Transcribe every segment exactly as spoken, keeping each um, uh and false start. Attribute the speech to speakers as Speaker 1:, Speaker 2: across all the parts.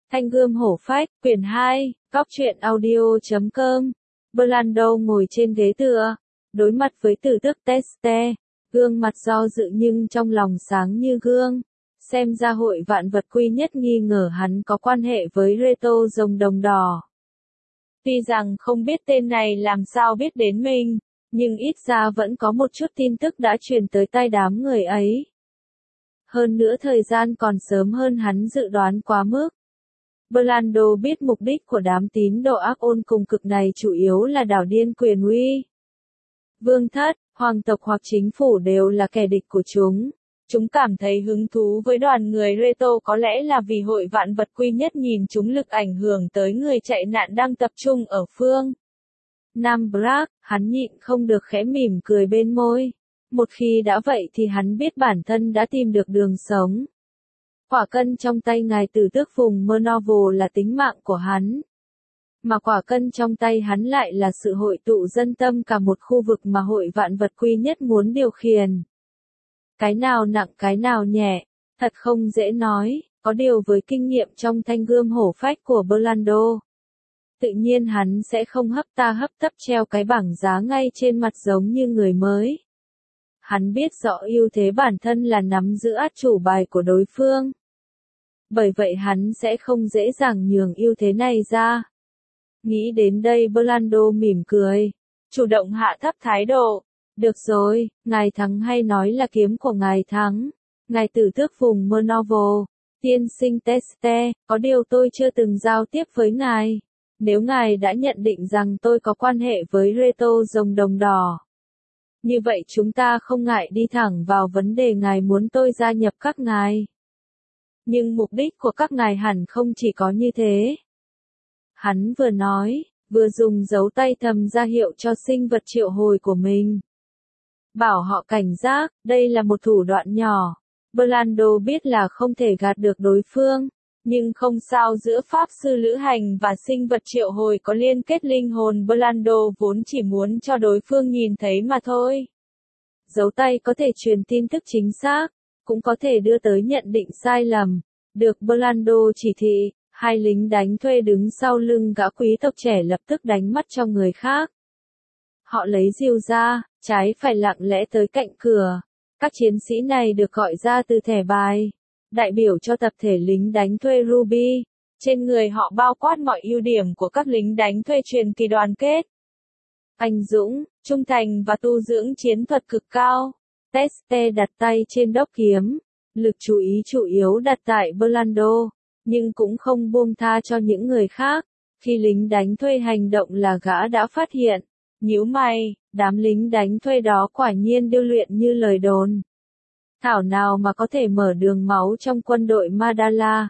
Speaker 1: Thanh gươm hổ phách, quyển hai, góc truyện audio chấm com. Brando ngồi trên ghế tựa, đối mặt với tử tước Teste, gương mặt do dự nhưng trong lòng sáng như gương. Xem ra hội vạn vật quy nhất nghi ngờ hắn có quan hệ với Reto rồng đồng đỏ. Tuy rằng không biết tên này làm sao biết đến mình, nhưng ít ra vẫn có một chút tin tức đã truyền tới tai đám người ấy. Hơn nữa thời gian còn sớm hơn hắn dự đoán quá mức. Brando biết mục đích của đám tín đồ ác ôn cùng cực này chủ yếu là đảo điên quyền uy. Vương thất, hoàng tộc hoặc chính phủ đều là kẻ địch của chúng. Chúng cảm thấy hứng thú với đoàn người Reto có lẽ là vì hội vạn vật quy nhất nhìn chúng lực ảnh hưởng tới người chạy nạn đang tập trung ở phương Nam Brak, hắn nhịn không được khẽ mỉm cười bên môi. Một khi đã vậy thì hắn biết bản thân đã tìm được đường sống. Quả cân trong tay ngài tử tước vùng Mernovo là tính mạng của hắn. Mà quả cân trong tay hắn lại là sự hội tụ dân tâm cả một khu vực mà hội vạn vật quy nhất muốn điều khiển. Cái nào nặng cái nào nhẹ, thật không dễ nói, có điều với kinh nghiệm trong thanh gươm hổ phách của Brando. Tự nhiên hắn sẽ không hấp ta hấp tấp treo cái bảng giá ngay trên mặt giống như người mới. Hắn biết rõ ưu thế bản thân là nắm giữ át chủ bài của đối phương. Bởi vậy hắn sẽ không dễ dàng nhường ưu thế này ra. Nghĩ đến đây Brando mỉm cười, chủ động hạ thấp thái độ. Được rồi, ngài thắng hay nói là kiếm của ngài thắng. Ngài tử tước vùng Mernovo, tiên sinh Teste, có điều tôi chưa từng giao tiếp với ngài. Nếu ngài đã nhận định rằng tôi có quan hệ với Reto rồng đồng đỏ. Như vậy chúng ta không ngại đi thẳng vào vấn đề ngài muốn tôi gia nhập các ngài. Nhưng mục đích của các ngài hẳn không chỉ có như thế. Hắn vừa nói, vừa dùng dấu tay thầm ra hiệu cho sinh vật triệu hồi của mình. Bảo họ cảnh giác, đây là một thủ đoạn nhỏ. Brando biết là không thể gạt được đối phương, nhưng không sao giữa pháp sư lữ hành và sinh vật triệu hồi có liên kết linh hồn. Brando vốn chỉ muốn cho đối phương nhìn thấy mà thôi. Dấu tay có thể truyền tin tức chính xác, cũng có thể đưa tới nhận định sai lầm. Được Brando chỉ thị, hai lính đánh thuê đứng sau lưng gã quý tộc trẻ lập tức đánh mắt cho người khác. Họ lấy rìu ra, trái phải lặng lẽ tới cạnh cửa. Các chiến sĩ này được gọi ra từ thẻ bài, đại biểu cho tập thể lính đánh thuê Ruby. Trên người họ bao quát mọi ưu điểm của các lính đánh thuê truyền kỳ đoàn kết. Anh dũng, trung thành và tu dưỡng chiến thuật cực cao. Teste đặt tay trên đốc kiếm, lực chú ý chủ yếu đặt tại Brando, nhưng cũng không buông tha cho những người khác. Khi lính đánh thuê hành động là gã đã phát hiện. Nhíu mày, đám lính đánh thuê đó quả nhiên điêu luyện như lời đồn. Thảo nào mà có thể mở đường máu trong quân đội Madala.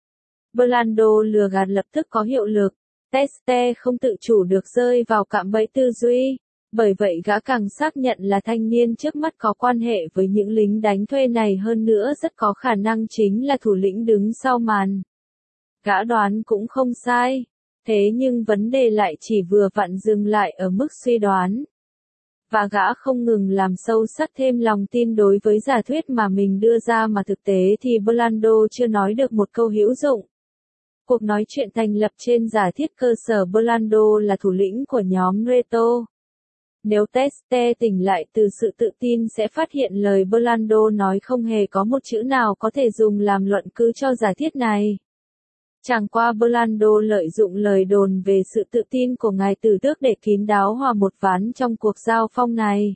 Speaker 1: Brando lừa gạt lập tức có hiệu lực. Teste không tự chủ được rơi vào cạm bẫy tư duy. Bởi vậy gã càng xác nhận là thanh niên trước mắt có quan hệ với những lính đánh thuê này, hơn nữa rất có khả năng chính là thủ lĩnh đứng sau màn. Gã đoán cũng không sai. Thế nhưng vấn đề lại chỉ vừa vặn dừng lại ở mức suy đoán. Và gã không ngừng làm sâu sắc thêm lòng tin đối với giả thuyết mà mình đưa ra, mà thực tế thì Brando chưa nói được một câu hữu dụng. Cuộc nói chuyện thành lập trên giả thiết cơ sở Brando là thủ lĩnh của nhóm Reto. Nếu Teste tỉnh lại từ sự tự tin sẽ phát hiện lời Brando nói không hề có một chữ nào có thể dùng làm luận cứ cho giả thiết này. Chẳng qua Brando lợi dụng lời đồn về sự tự tin của ngài tử tước để kín đáo hòa một ván trong cuộc giao phong này.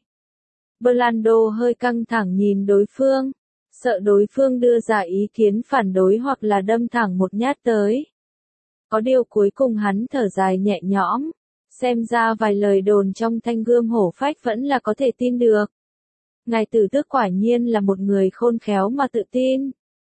Speaker 1: Brando hơi căng thẳng nhìn đối phương, sợ đối phương đưa ra ý kiến phản đối hoặc là đâm thẳng một nhát tới. Có điều cuối cùng hắn thở dài nhẹ nhõm, xem ra vài lời đồn trong thanh gươm hổ phách vẫn là có thể tin được. Ngài tử tước quả nhiên là một người khôn khéo mà tự tin.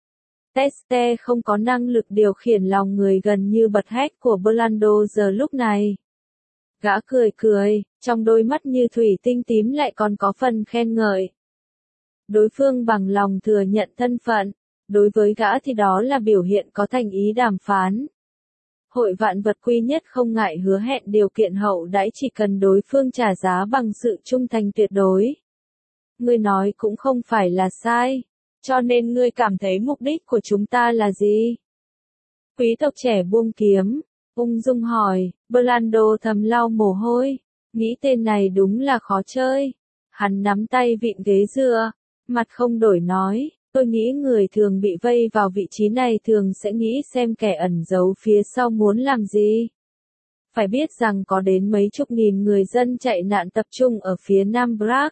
Speaker 1: Teste không có năng lực điều khiển lòng người gần như bật hét của Brando giờ lúc này. Gã cười cười, trong đôi mắt như thủy tinh tím lại còn có phần khen ngợi. Đối phương bằng lòng thừa nhận thân phận, đối với gã thì đó là biểu hiện có thành ý đàm phán. Hội vạn vật quy nhất không ngại hứa hẹn điều kiện hậu đãi chỉ cần đối phương trả giá bằng sự trung thành tuyệt đối. Ngươi nói cũng không phải là sai. Cho nên ngươi cảm thấy mục đích của chúng ta là gì? Quý tộc trẻ buông kiếm, ung dung hỏi, Blando thầm lau mồ hôi, nghĩ tên này đúng là khó chơi. Hắn nắm tay vịn ghế dựa, mặt không đổi nói, tôi nghĩ người thường bị vây vào vị trí này thường sẽ nghĩ xem kẻ ẩn giấu phía sau muốn làm gì. Phải biết rằng có đến mấy chục nghìn người dân chạy nạn tập trung ở phía Nam Prague.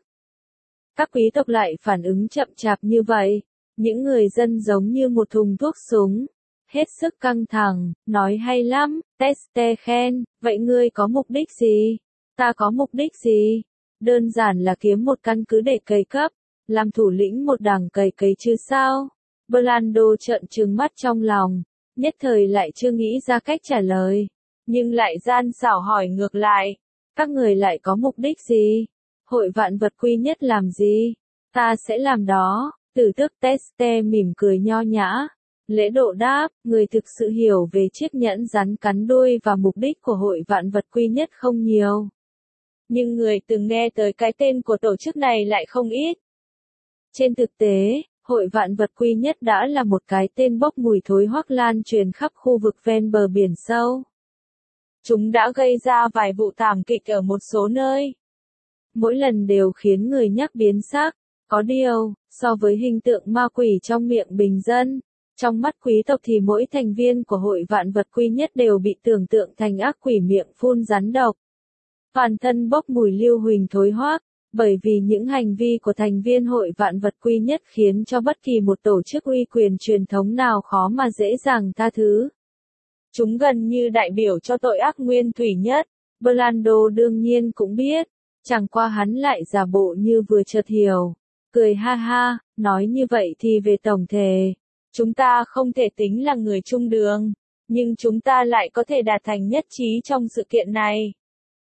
Speaker 1: Các quý tộc lại phản ứng chậm chạp như vậy, những người dân giống như một thùng thuốc súng. Hết sức căng thẳng, nói hay lắm, Teste khen, vậy ngươi có mục đích gì? Ta có mục đích gì? Đơn giản là kiếm một căn cứ để cày cấp, làm thủ lĩnh một đảng cày cấy chứ sao? Blando trợn trừng mắt trong lòng, nhất thời lại chưa nghĩ ra cách trả lời, nhưng lại gian xảo hỏi ngược lại, các người lại có mục đích gì? Hội vạn vật quy nhất làm gì? Ta sẽ làm đó. Tử tước Teste mỉm cười nho nhã. Lễ độ đáp, người thực sự hiểu về chiếc nhẫn rắn cắn đuôi và mục đích của hội vạn vật quy nhất không nhiều. Nhưng người từng nghe tới cái tên của tổ chức này lại không ít. Trên thực tế, hội vạn vật quy nhất đã là một cái tên bốc mùi thối hoắc lan truyền khắp khu vực ven bờ biển sâu. Chúng đã gây ra vài vụ thảm kịch ở một số nơi. Mỗi lần đều khiến người nhắc biến sắc. Có điều, so với hình tượng ma quỷ trong miệng bình dân, trong mắt quý tộc thì mỗi thành viên của hội vạn vật quy nhất đều bị tưởng tượng thành ác quỷ miệng phun rắn độc. Toàn thân bốc mùi lưu huỳnh thối hoác, bởi vì những hành vi của thành viên hội vạn vật quy nhất khiến cho bất kỳ một tổ chức uy quyền truyền thống nào khó mà dễ dàng tha thứ. Chúng gần như đại biểu cho tội ác nguyên thủy nhất, Blando đương nhiên cũng biết, chẳng qua hắn lại giả bộ như vừa chợt hiểu. Cười ha ha, nói như vậy thì về tổng thể, chúng ta không thể tính là người chung đường, nhưng chúng ta lại có thể đạt thành nhất trí trong sự kiện này.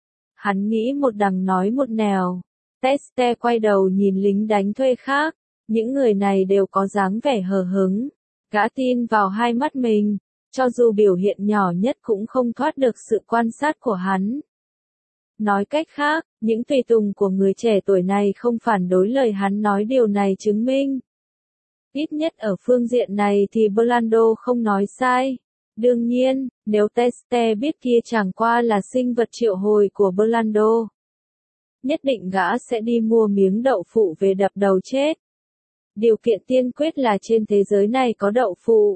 Speaker 1: Hắn nghĩ một đằng nói một nẻo. Teste quay đầu nhìn lính đánh thuê khác, những người này đều có dáng vẻ hờ hững. Gã tin vào hai mắt mình, cho dù biểu hiện nhỏ nhất cũng không thoát được sự quan sát của hắn. Nói cách khác, những tùy tùng của người trẻ tuổi này không phản đối lời hắn nói, điều này chứng minh. Ít nhất ở phương diện này thì Blando không nói sai. Đương nhiên, nếu Teste biết kia chẳng qua là sinh vật triệu hồi của Blando, nhất định gã sẽ đi mua miếng đậu phụ về đập đầu chết. Điều kiện tiên quyết là trên thế giới này có đậu phụ.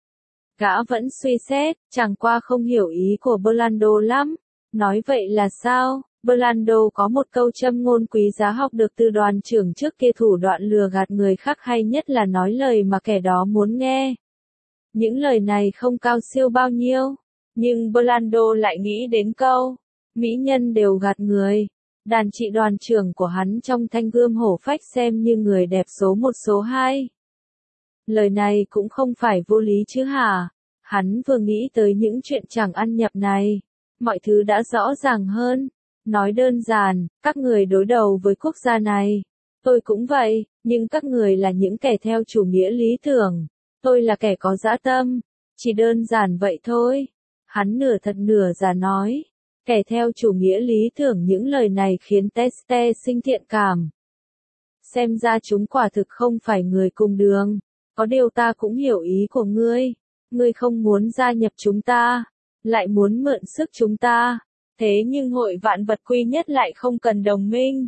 Speaker 1: Gã vẫn suy xét, chẳng qua không hiểu ý của Blando lắm. Nói vậy là sao? Blando có một câu châm ngôn quý giá học được từ đoàn trưởng trước kia, thủ đoạn lừa gạt người khác hay nhất là nói lời mà kẻ đó muốn nghe. Những lời này không cao siêu bao nhiêu, nhưng Blando lại nghĩ đến câu, mỹ nhân đều gạt người. Đàn chị đoàn trưởng của hắn trong Thanh Gươm Hổ Phách xem như người đẹp số một số hai. Lời này cũng không phải vô lý chứ hả? Hắn vừa nghĩ tới những chuyện chẳng ăn nhập này. Mọi thứ đã rõ ràng hơn. Nói đơn giản, các người đối đầu với quốc gia này. Tôi cũng vậy, nhưng các người là những kẻ theo chủ nghĩa lý tưởng. Tôi là kẻ có dã tâm. Chỉ đơn giản vậy thôi. Hắn nửa thật nửa giả nói. Kẻ theo chủ nghĩa lý tưởng, những lời này khiến Teste sinh thiện cảm. Xem ra chúng quả thực không phải người cùng đường. Có điều ta cũng hiểu ý của ngươi. Ngươi không muốn gia nhập chúng ta, lại muốn mượn sức chúng ta. Thế nhưng hội vạn vật quy nhất lại không cần đồng minh.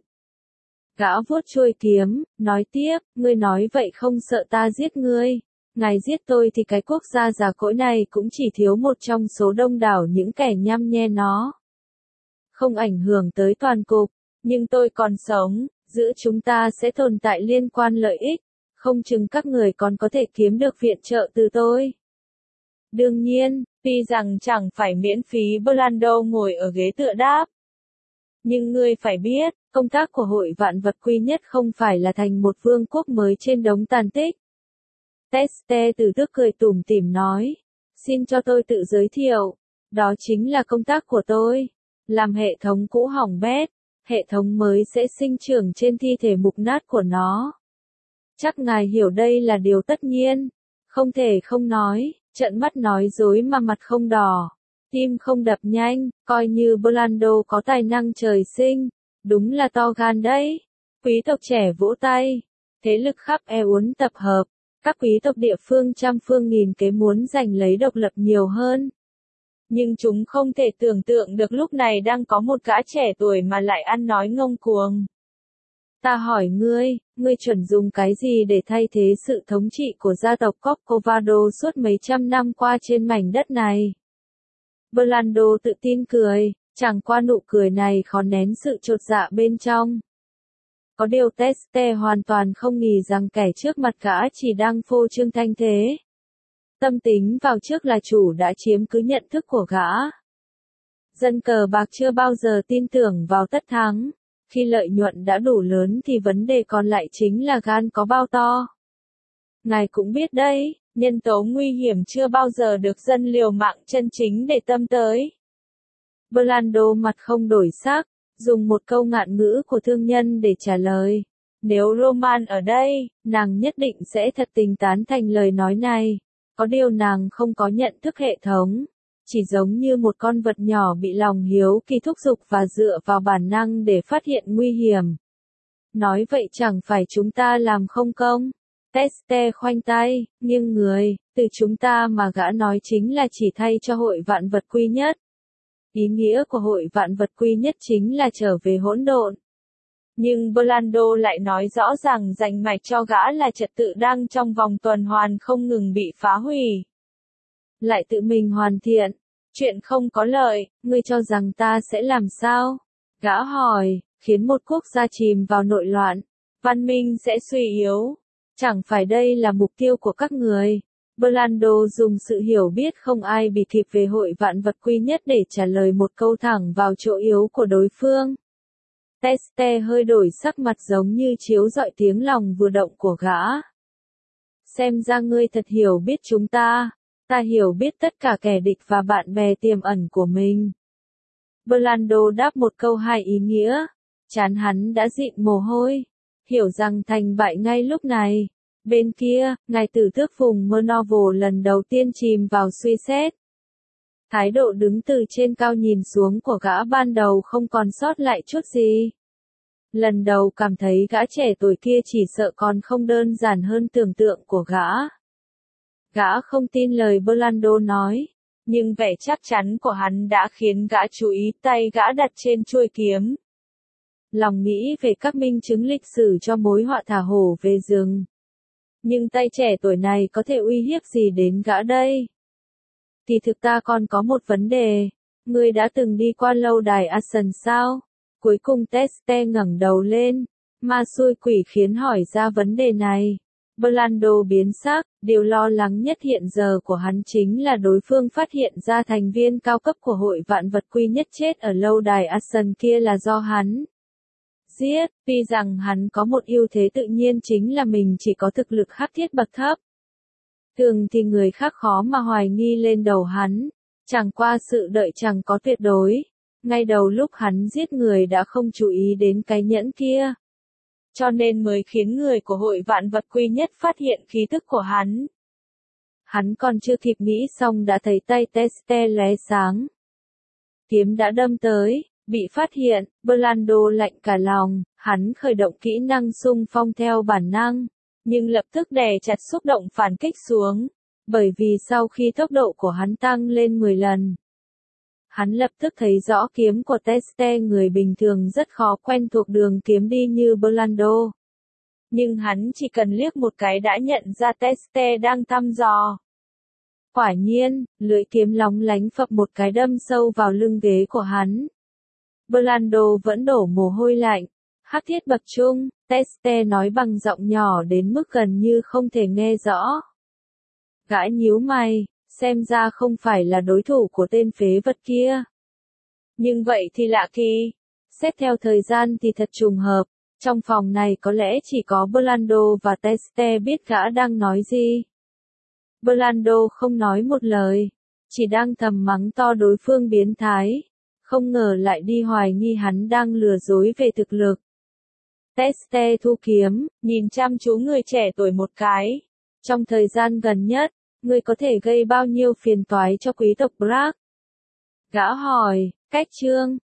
Speaker 1: Gã vuốt chuôi kiếm, nói tiếp, ngươi nói vậy không sợ ta giết ngươi. Ngài giết tôi thì cái quốc gia già cỗi này cũng chỉ thiếu một trong số đông đảo những kẻ nhăm nhe nó. Không ảnh hưởng tới toàn cục, nhưng tôi còn sống, giữa chúng ta sẽ tồn tại liên quan lợi ích, không chừng các người còn có thể kiếm được viện trợ từ tôi. Đương nhiên, tuy rằng chẳng phải miễn phí, Blando ngồi ở ghế tựa đáp. Nhưng ngươi phải biết, công tác của hội vạn vật quy nhất không phải là thành một vương quốc mới trên đống tàn tích. Teste từ tước cười tủm tỉm nói, xin cho tôi tự giới thiệu, đó chính là công tác của tôi. Làm hệ thống cũ hỏng bét, hệ thống mới sẽ sinh trưởng trên thi thể mục nát của nó. Chắc ngài hiểu đây là điều tất nhiên, không thể không nói, trợn mắt nói dối mà mặt không đỏ, tim không đập nhanh, coi như Blando có tài năng trời sinh, đúng là to gan đấy. Quý tộc trẻ vỗ tay, thế lực khắp E uốn tập hợp, Các quý tộc địa phương trăm phương nghìn kế muốn giành lấy độc lập nhiều hơn. Nhưng chúng không thể tưởng tượng được lúc này đang có một gã trẻ tuổi mà lại ăn nói ngông cuồng. Ta hỏi ngươi, ngươi chuẩn dùng cái gì để thay thế sự thống trị của gia tộc Corcovado suốt mấy trăm năm qua trên mảnh đất này? Burlando tự tin cười, chẳng qua nụ cười này khó nén sự chột dạ bên trong. Có điều Teste hoàn toàn không nghi rằng kẻ trước mặt gã chỉ đang phô trương thanh thế. Tâm tính vào trước là chủ đã chiếm cứ nhận thức của gã. Dân cờ bạc chưa bao giờ tin tưởng vào tất thắng. Khi lợi nhuận đã đủ lớn thì vấn đề còn lại chính là gan có bao to. Ngài cũng biết đấy, nhân tố nguy hiểm chưa bao giờ được dân liều mạng chân chính để tâm tới. Burlando mặt không đổi sắc, dùng một câu ngạn ngữ của thương nhân để trả lời. Nếu Roman ở đây, nàng nhất định sẽ thật tình tán thành lời nói này. Có điều nàng không có nhận thức hệ thống. Chỉ giống như một con vật nhỏ bị lòng hiếu kỳ thúc giục và dựa vào bản năng để phát hiện nguy hiểm. Nói vậy chẳng phải chúng ta làm không công? Teste khoanh tay, nghiêng người, từ chúng ta mà gã nói chính là chỉ thay cho hội vạn vật quy nhất. Ý nghĩa của hội vạn vật quy nhất chính là trở về hỗn độn. Nhưng Burlando lại nói rõ ràng rành mạch cho gã là trật tự đang trong vòng tuần hoàn không ngừng bị phá hủy. Lại tự mình hoàn thiện. Chuyện không có lợi, ngươi cho rằng ta sẽ làm sao? Gã hỏi, khiến một quốc gia chìm vào nội loạn, văn minh sẽ suy yếu. Chẳng phải đây là mục tiêu của các người. Burlando dùng sự hiểu biết không ai bị kịp về hội vạn vật quy nhất để trả lời một câu thẳng vào chỗ yếu của đối phương. Teste hơi đổi sắc mặt giống như chiếu rọi tiếng lòng vừa động của gã. Xem ra ngươi thật hiểu biết chúng ta. Ta hiểu biết tất cả kẻ địch và bạn bè tiềm ẩn của mình. Burlando đáp một câu hai ý nghĩa. Chán hắn đã dịn mồ hôi. Hiểu rằng thành bại ngay lúc này. Bên kia, ngài tử tước vùng Mernovel lần đầu tiên chìm vào suy xét. Thái độ đứng từ trên cao nhìn xuống của gã ban đầu không còn sót lại chút gì. Lần đầu cảm thấy gã trẻ tuổi kia chỉ sợ còn không đơn giản hơn tưởng tượng của gã. Gã không tin lời Burlando nói, nhưng vẻ chắc chắn của hắn đã khiến gã chú ý tay gã đặt trên chuôi kiếm. Lòng nghĩ về các minh chứng lịch sử cho mối họa thả hổ về rừng. Nhưng tay trẻ tuổi này có thể uy hiếp gì đến gã đây? Thì thực ta còn có một vấn đề. Ngươi đã từng đi qua lâu đài Ashen sao? Cuối cùng Teste ngẩng đầu lên. Ma xui quỷ khiến hỏi ra vấn đề này. Burlando biến sắc, điều lo lắng nhất hiện giờ của hắn chính là đối phương phát hiện ra thành viên cao cấp của hội vạn vật quy nhất chết ở lâu đài Ashen kia là do hắn giết, vì rằng hắn có một ưu thế tự nhiên chính là mình chỉ có thực lực hắc thiết bậc thấp. Thường thì người khác khó mà hoài nghi lên đầu hắn, chẳng qua sự đợi chẳng có tuyệt đối. Ngay đầu lúc hắn giết người đã không chú ý đến cái nhẫn kia. Cho nên mới khiến người của hội vạn vật quy nhất phát hiện khí tức của hắn. Hắn còn chưa kịp nghĩ xong đã thấy tay Teste lóe sáng. Kiếm đã đâm tới, bị phát hiện, Burlando lạnh cả lòng, hắn khởi động kỹ năng xung phong theo bản năng, nhưng lập tức đè chặt xúc động phản kích xuống, bởi vì sau khi tốc độ của hắn tăng lên mười lần. Hắn lập tức thấy rõ kiếm của Teste người bình thường rất khó quen thuộc đường kiếm đi như Burlando. Nhưng hắn chỉ cần liếc một cái đã nhận ra Teste đang thăm dò. Quả nhiên, lưỡi kiếm lóng lánh phập một cái đâm sâu vào lưng ghế của hắn. Burlando vẫn đổ mồ hôi lạnh. Hắc thiết bậc trung, Teste nói bằng giọng nhỏ đến mức gần như không thể nghe rõ. Gã nhíu mày. Xem ra không phải là đối thủ của tên phế vật kia. Nhưng vậy thì lạ kỳ. Xét theo thời gian thì thật trùng hợp. Trong phòng này có lẽ chỉ có Burlando và Teste biết gã đang nói gì. Burlando không nói một lời. Chỉ đang thầm mắng to đối phương biến thái. Không ngờ lại đi hoài nghi hắn đang lừa dối về thực lực. Teste thu kiếm, nhìn chăm chú người trẻ tuổi một cái. Trong thời gian gần nhất, ngươi có thể gây bao nhiêu phiền toái cho quý tộc Brack? Gã hỏi, cách chương,